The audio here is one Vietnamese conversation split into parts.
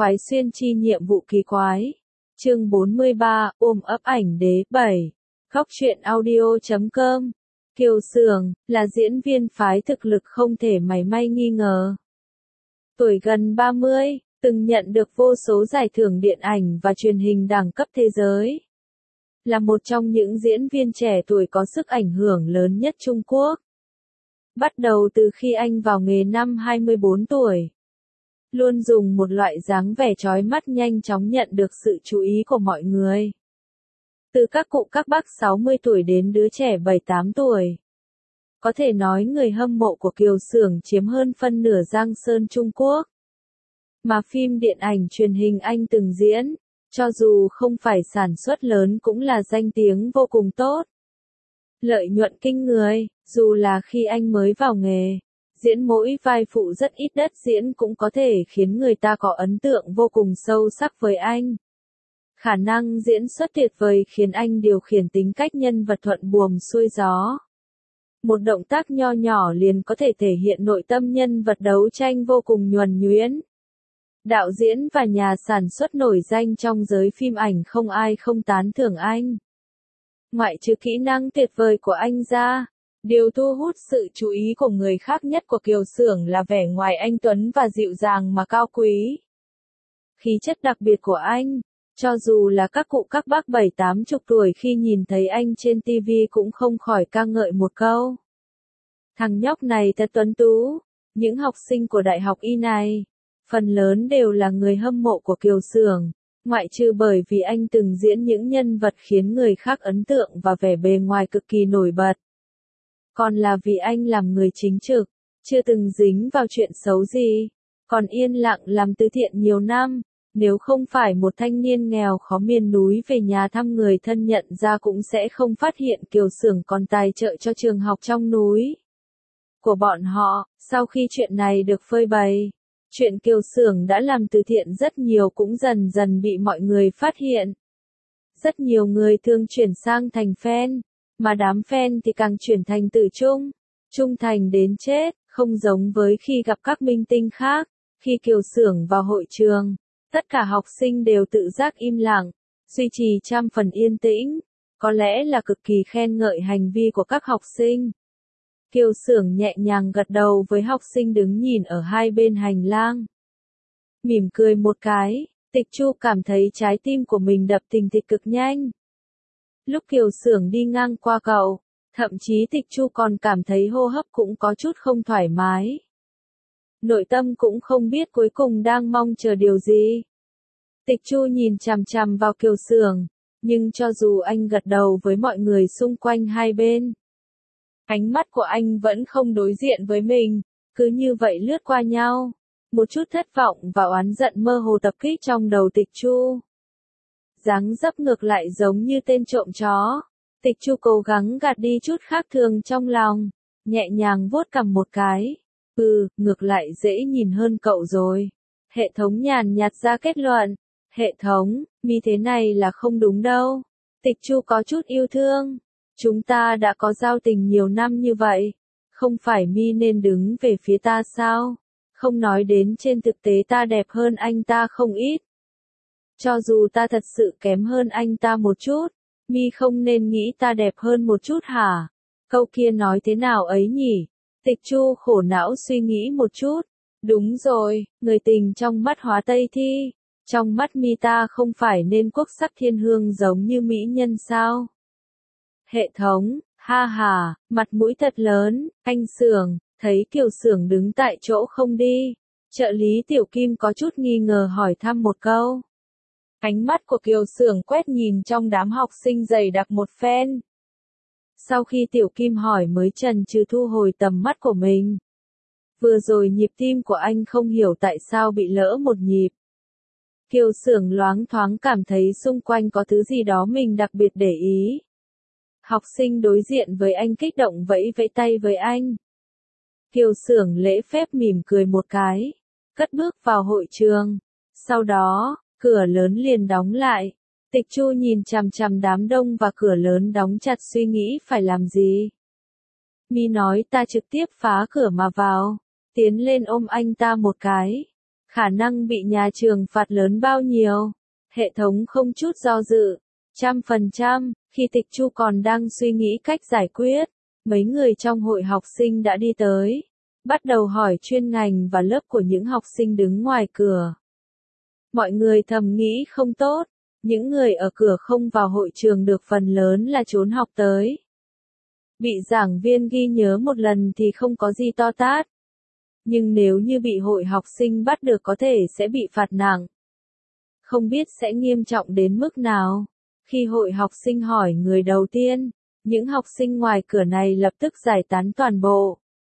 khoái xuyên chi nhiệm vụ kỳ quái. Chương 43, ôm ấp ảnh đế 7. Góc truyện audio.com. Kiều Sường, là diễn viên phái thực lực không thể mảy may nghi ngờ. Tuổi gần 30, từng nhận được vô số giải thưởng điện ảnh và truyền hình đẳng cấp thế giới. Là một trong những diễn viên trẻ tuổi có sức ảnh hưởng lớn nhất Trung Quốc. Bắt đầu từ khi anh vào nghề năm 24 tuổi. Luôn dùng một loại dáng vẻ chói mắt nhanh chóng nhận được sự chú ý của mọi người. Từ các cụ các bác 60 tuổi đến đứa trẻ 7-8 tuổi. Có thể nói người hâm mộ của Kiều Sường chiếm hơn phân nửa Giang Sơn Trung Quốc. Mà phim điện ảnh truyền hình anh từng diễn, cho dù không phải sản xuất lớn cũng là danh tiếng vô cùng tốt. Lợi nhuận kinh người, dù là khi anh mới vào nghề, diễn mỗi vai phụ rất ít đất diễn cũng có thể khiến người ta có ấn tượng vô cùng sâu sắc với anh. Khả năng diễn xuất tuyệt vời khiến anh điều khiển tính cách nhân vật thuận buồm xuôi gió. Một động tác nho nhỏ liền có thể thể hiện nội tâm nhân vật đấu tranh vô cùng nhuần nhuyễn. Đạo diễn và nhà sản xuất nổi danh trong giới phim ảnh không ai không tán thưởng anh. Ngoại trừ kỹ năng tuyệt vời của anh ra, điều thu hút sự chú ý của người khác nhất của Kiều Sường là vẻ ngoài anh tuấn và dịu dàng mà cao quý. Khí chất đặc biệt của anh, cho dù là các cụ các bác 7-80 tuổi khi nhìn thấy anh trên TV cũng không khỏi ca ngợi một câu. Thằng nhóc này thật tuấn tú. Những học sinh của đại học Y này, phần lớn đều là người hâm mộ của Kiều Sường, ngoại trừ bởi vì anh từng diễn những nhân vật khiến người khác ấn tượng và vẻ bề ngoài cực kỳ nổi bật. Còn là vì anh làm người chính trực, chưa từng dính vào chuyện xấu gì, còn yên lặng làm từ thiện nhiều năm. Nếu không phải một thanh niên nghèo khó miền núi về nhà thăm người thân nhận ra cũng sẽ không phát hiện Kiều Sường còn tài trợ cho trường học trong núi của bọn họ. Sau khi chuyện này được phơi bày, chuyện Kiều Sường đã làm từ thiện rất nhiều cũng dần dần bị mọi người phát hiện. Rất nhiều người thường chuyển sang thành fan, mà đám fan thì càng chuyển thành tử trung, trung thành đến chết, không giống với khi gặp các minh tinh khác. Khi Kiều Sường vào hội trường, tất cả học sinh đều tự giác im lặng, duy trì 100% yên tĩnh, có lẽ là cực kỳ khen ngợi hành vi của các học sinh. Kiều Sường nhẹ nhàng gật đầu với học sinh đứng nhìn ở hai bên hành lang. Mỉm cười một cái, Tịch Chu cảm thấy trái tim của mình đập thình thịch cực nhanh. Lúc Kiều Sường đi ngang qua cậu, thậm chí Tịch Chu còn cảm thấy hô hấp cũng có chút không thoải mái. Nội tâm cũng không biết cuối cùng đang mong chờ điều gì. Tịch Chu nhìn chằm chằm vào Kiều Sường, nhưng cho dù anh gật đầu với mọi người xung quanh hai bên, ánh mắt của anh vẫn không đối diện với mình, cứ như vậy lướt qua nhau. Một chút thất vọng và oán giận mơ hồ tập kích trong đầu Tịch Chu. Dáng dấp ngược lại giống như tên trộm chó. Tịch Chu cố gắng gạt đi chút khác thường trong lòng, nhẹ nhàng vuốt cằm một cái. Ngược lại dễ nhìn hơn cậu rồi. Hệ thống nhàn nhạt ra kết luận. Hệ thống, mi thế này là không đúng đâu. Tịch Chu có chút yêu thương. Chúng ta đã có giao tình nhiều năm như vậy. Không phải mi nên đứng về phía ta sao? Không nói đến trên thực tế ta đẹp hơn anh ta không ít. Cho dù ta thật sự kém hơn anh ta một chút, mi không nên nghĩ ta đẹp hơn một chút hả? Câu kia nói thế nào ấy nhỉ? Tịch Chu khổ não suy nghĩ một chút. Đúng rồi, người tình trong mắt Hóa Tây Thi. Trong mắt mi ta không phải nên quốc sắc thiên hương giống như mỹ nhân sao? Hệ thống, ha ha, mặt mũi thật lớn, anh Sường, thấy Kiều Sường đứng tại chỗ không đi. Trợ lý Tiểu Kim có chút nghi ngờ hỏi thăm một câu. Ánh mắt của Kiều Sường quét nhìn trong đám học sinh dày đặc một phen. Sau khi Tiểu Kim hỏi mới chần chừ thu hồi tầm mắt của mình. Vừa rồi nhịp tim của anh không hiểu tại sao bị lỡ một nhịp. Kiều Sường loáng thoáng cảm thấy xung quanh có thứ gì đó mình đặc biệt để ý. Học sinh đối diện với anh kích động vẫy vẫy tay với anh. Kiều Sường lễ phép mỉm cười một cái, cất bước vào hội trường. Sau đó, cửa lớn liền đóng lại. Tịch Chu nhìn chằm chằm đám đông và cửa lớn đóng chặt suy nghĩ phải làm gì. Mi nói ta trực tiếp phá cửa mà vào, tiến lên ôm anh ta một cái. Khả năng bị nhà trường phạt lớn bao nhiêu? Hệ thống không chút do dự. 100%, khi Tịch Chu còn đang suy nghĩ cách giải quyết, mấy người trong hội học sinh đã đi tới, bắt đầu hỏi chuyên ngành và lớp của những học sinh đứng ngoài cửa. Mọi người thầm nghĩ không tốt, những người ở cửa không vào hội trường được phần lớn là trốn học tới. Bị giảng viên ghi nhớ một lần thì không có gì to tát. Nhưng nếu như bị hội học sinh bắt được có thể sẽ bị phạt nặng. Không biết sẽ nghiêm trọng đến mức nào. Khi hội học sinh hỏi người đầu tiên, những học sinh ngoài cửa này lập tức giải tán toàn bộ.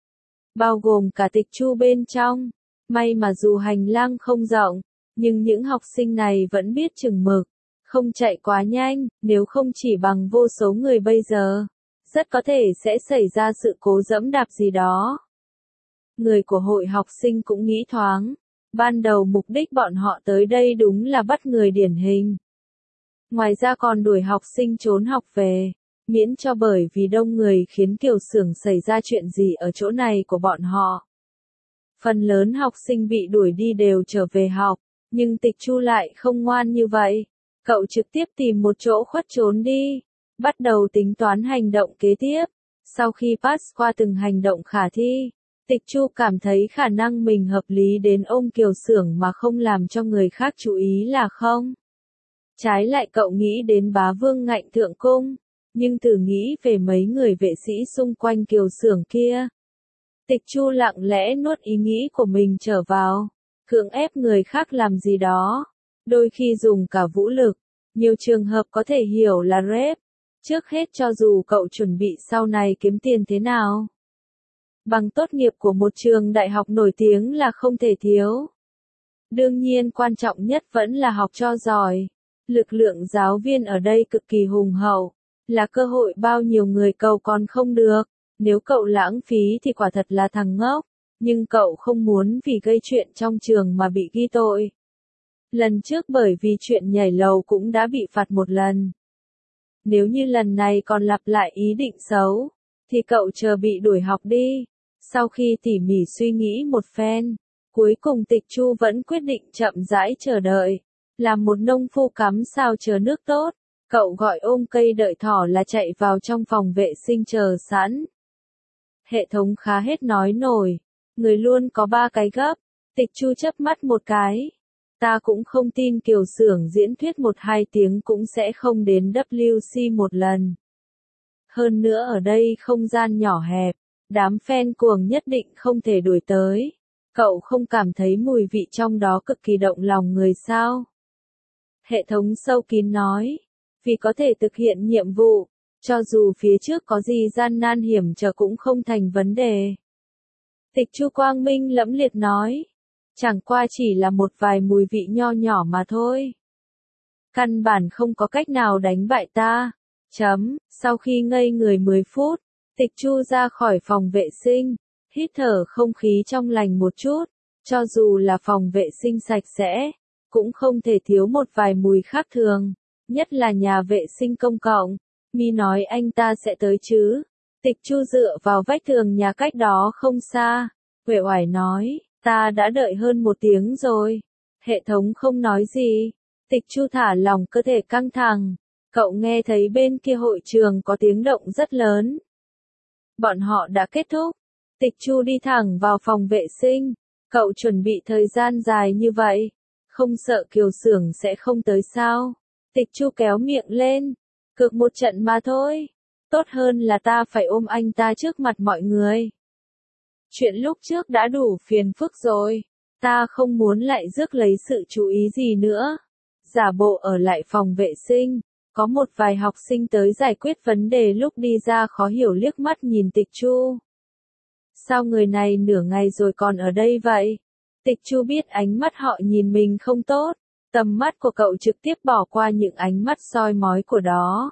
Bao gồm cả Tịch Chu bên trong. May mà dù hành lang không rộng, nhưng những học sinh này vẫn biết chừng mực, không chạy quá nhanh, nếu không chỉ bằng vô số người bây giờ, rất có thể sẽ xảy ra sự cố dẫm đạp gì đó. Người của hội học sinh cũng nghĩ thoáng, ban đầu mục đích bọn họ tới đây đúng là bắt người điển hình. Ngoài ra còn đuổi học sinh trốn học về, miễn cho bởi vì đông người khiến Kiều Xưởng xảy ra chuyện gì ở chỗ này của bọn họ. Phần lớn học sinh bị đuổi đi đều trở về học, nhưng Tịch Chu lại không ngoan như vậy. Cậu trực tiếp tìm một chỗ khuất trốn đi, bắt đầu tính toán hành động kế tiếp. Sau khi pass qua từng hành động khả thi, Tịch Chu cảm thấy khả năng mình hợp lý đến ôm Kiều Xưởng mà không làm cho người khác chú ý là không. Trái lại cậu nghĩ đến bá vương ngạnh thượng cung, nhưng thử nghĩ về mấy người vệ sĩ xung quanh Kiều Xưởng kia. Tịch Chu lặng lẽ nuốt ý nghĩ của mình trở vào, cưỡng ép người khác làm gì đó, đôi khi dùng cả vũ lực, nhiều trường hợp có thể hiểu là rape. Trước hết cho dù cậu chuẩn bị sau này kiếm tiền thế nào, bằng tốt nghiệp của một trường đại học nổi tiếng là không thể thiếu. Đương nhiên quan trọng nhất vẫn là học cho giỏi. Lực lượng giáo viên ở đây cực kỳ hùng hậu, là cơ hội bao nhiêu người cầu còn không được. Nếu cậu lãng phí thì quả thật là thằng ngốc, nhưng cậu không muốn vì gây chuyện trong trường mà bị ghi tội. Lần trước bởi vì chuyện nhảy lầu cũng đã bị phạt một lần. Nếu như lần này còn lặp lại ý định xấu, thì cậu chờ bị đuổi học đi. Sau khi tỉ mỉ suy nghĩ một phen, cuối cùng Tịch Chu vẫn quyết định chậm rãi chờ đợi. Làm một nông phu cắm sao chờ nước tốt, cậu gọi ôm cây đợi thỏ là chạy vào trong phòng vệ sinh chờ sẵn. Hệ thống khá hết nói nổi, người luôn có 3 cái gấp. Tịch Chu chớp mắt một cái. Ta cũng không tin Kiều Xưởng diễn thuyết 1-2 tiếng cũng sẽ không đến WC một lần. Hơn nữa ở đây không gian nhỏ hẹp, đám fan cuồng nhất định không thể đuổi tới. Cậu không cảm thấy mùi vị trong đó cực kỳ động lòng người sao? Hệ thống sâu kín nói, vì có thể thực hiện nhiệm vụ, cho dù phía trước có gì gian nan hiểm trở cũng không thành vấn đề. Tịch Chu quang minh lẫm liệt nói, chẳng qua chỉ là một vài mùi vị nho nhỏ mà thôi. Căn bản không có cách nào đánh bại ta. Sau khi ngây người 10 phút, Tịch Chu ra khỏi phòng vệ sinh, hít thở không khí trong lành một chút, cho dù là phòng vệ sinh sạch sẽ, cũng không thể thiếu một vài mùi khác thường, nhất là nhà vệ sinh công cộng. Mi nói anh ta sẽ tới chứ. Tịch Chu dựa vào vách tường nhà cách đó không xa, uể oải nói, ta đã đợi hơn 1 tiếng rồi. Hệ thống không nói gì. Tịch Chu thả lỏng cơ thể căng thẳng. Cậu nghe thấy bên kia hội trường có tiếng động rất lớn. Bọn họ đã kết thúc. Tịch Chu đi thẳng vào phòng vệ sinh. Cậu chuẩn bị thời gian dài như vậy, không sợ Kiều Xưởng sẽ không tới sao? Tịch Chu kéo miệng lên. Cược một trận mà thôi. Tốt hơn là ta phải ôm anh ta trước mặt mọi người. Chuyện lúc trước đã đủ phiền phức rồi. Ta không muốn lại rước lấy sự chú ý gì nữa. Giả bộ ở lại phòng vệ sinh. Có một vài học sinh tới giải quyết vấn đề lúc đi ra khó hiểu liếc mắt nhìn Tịch Chu. Sao người này nửa ngày rồi còn ở đây vậy? Tịch Chu biết ánh mắt họ nhìn mình không tốt. Tầm mắt của cậu trực tiếp bỏ qua những ánh mắt soi mói của đó.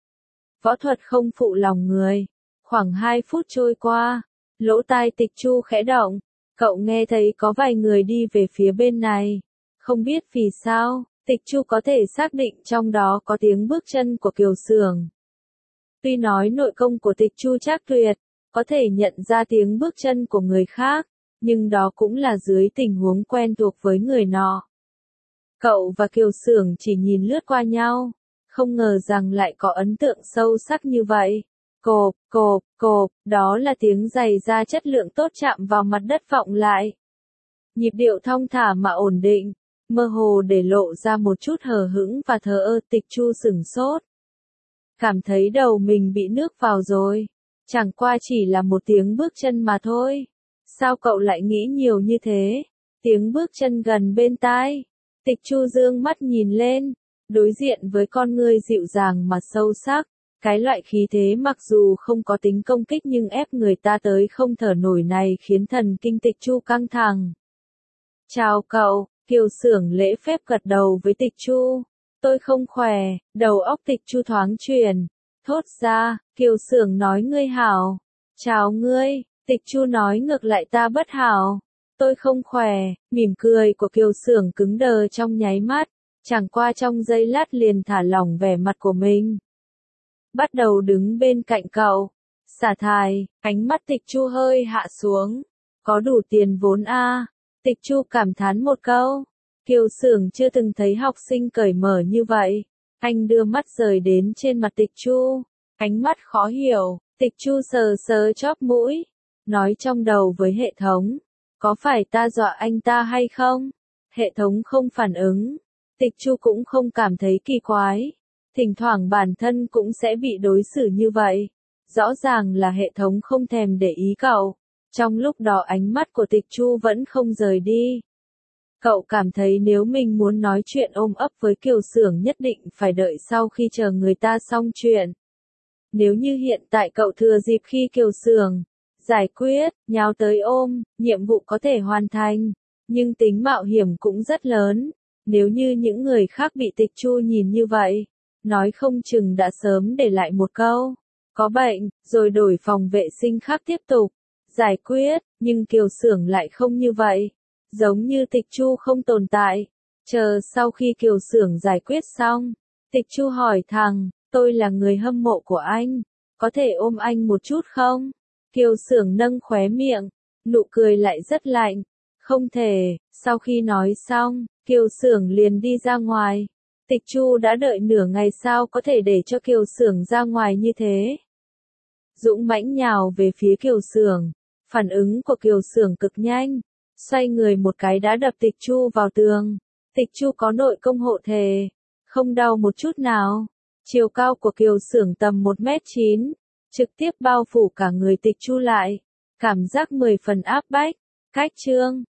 Võ thuật không phụ lòng người. Khoảng 2 phút trôi qua, lỗ tai Tịch Chu khẽ động. Cậu nghe thấy có vài người đi về phía bên này. Không biết vì sao, Tịch Chu có thể xác định trong đó có tiếng bước chân của Kiều Xưởng. Tuy nói nội công của Tịch Chu chắc tuyệt, có thể nhận ra tiếng bước chân của người khác, nhưng đó cũng là dưới tình huống quen thuộc với người nọ. Cậu và Kiều Xưởng chỉ nhìn lướt qua nhau, không ngờ rằng lại có ấn tượng sâu sắc như vậy. Cộp, cộp, cộp, đó là tiếng giày da chất lượng tốt chạm vào mặt đất vọng lại. Nhịp điệu thong thả mà ổn định, mơ hồ để lộ ra một chút hờ hững và thờ ơ. Tịch Chu sửng sốt. Cảm thấy đầu mình bị nước vào rồi. Chẳng qua chỉ là một tiếng bước chân mà thôi. Sao cậu lại nghĩ nhiều như thế? Tiếng bước chân gần bên tai. Tịch Chu dương mắt nhìn lên, đối diện với con ngươi dịu dàng mà sâu sắc. Cái loại khí thế mặc dù không có tính công kích nhưng ép người ta tới không thở nổi này khiến thần kinh Tịch Chu căng thẳng. Chào cậu, Kiều Xưởng lễ phép gật đầu với Tịch Chu. Tôi không khỏe, đầu óc Tịch Chu thoáng chuyển. Thốt ra, Kiều Xưởng nói ngươi hảo. Chào ngươi, Tịch Chu nói ngược lại ta bất hảo. Tôi không khỏe, mỉm cười của Kiều Xưởng cứng đờ trong nháy mắt. Chẳng qua trong giây lát liền thả lỏng vẻ mặt của mình. Bắt đầu đứng bên cạnh cậu. Xả thải, ánh mắt Tịch Chu hơi hạ xuống. Có đủ tiền vốn a? Tịch Chu cảm thán một câu. Kiều Xưởng chưa từng thấy học sinh cởi mở như vậy. Anh đưa mắt rời đến trên mặt Tịch Chu. Ánh mắt khó hiểu. Tịch Chu sờ sờ chóp mũi. Nói trong đầu với hệ thống. Có phải ta dọa anh ta hay không? Hệ thống không phản ứng. Tịch Chu cũng không cảm thấy kỳ quái. Thỉnh thoảng bản thân cũng sẽ bị đối xử như vậy. Rõ ràng là hệ thống không thèm để ý cậu. Trong lúc đó ánh mắt của Tịch Chu vẫn không rời đi. Cậu cảm thấy nếu mình muốn nói chuyện ôm ấp với Kiều Xưởng nhất định phải đợi sau khi chờ người ta xong chuyện. Nếu như hiện tại cậu thừa dịp khi Kiều Xưởng giải quyết, nhào tới ôm, nhiệm vụ có thể hoàn thành. Nhưng tính mạo hiểm cũng rất lớn. Nếu như những người khác bị Tịch Chu nhìn như vậy, nói không chừng đã sớm để lại một câu. Có bệnh, rồi đổi phòng vệ sinh khác tiếp tục. Giải quyết, nhưng Kiều Xưởng lại không như vậy. Giống như Tịch Chu không tồn tại. Chờ sau khi Kiều Xưởng giải quyết xong, Tịch Chu hỏi thằng, tôi là người hâm mộ của anh. Có thể ôm anh một chút không? Kiều Xưởng nâng khóe miệng, nụ cười lại rất lạnh. Không thể, sau khi nói xong, Kiều Xưởng liền đi ra ngoài. Tịch Chu đã đợi nửa ngày sao có thể để cho Kiều Xưởng ra ngoài như thế. Dũng mãnh nhào về phía Kiều Xưởng. Phản ứng của Kiều Xưởng cực nhanh. Xoay người một cái đã đập Tịch Chu vào tường. Tịch Chu có nội công hộ thể. Không đau một chút nào. Chiều cao của Kiều Xưởng tầm 1m9. Trực tiếp bao phủ cả người Tịch Chu lại. Cảm giác 10 phần áp bách. Cách chương.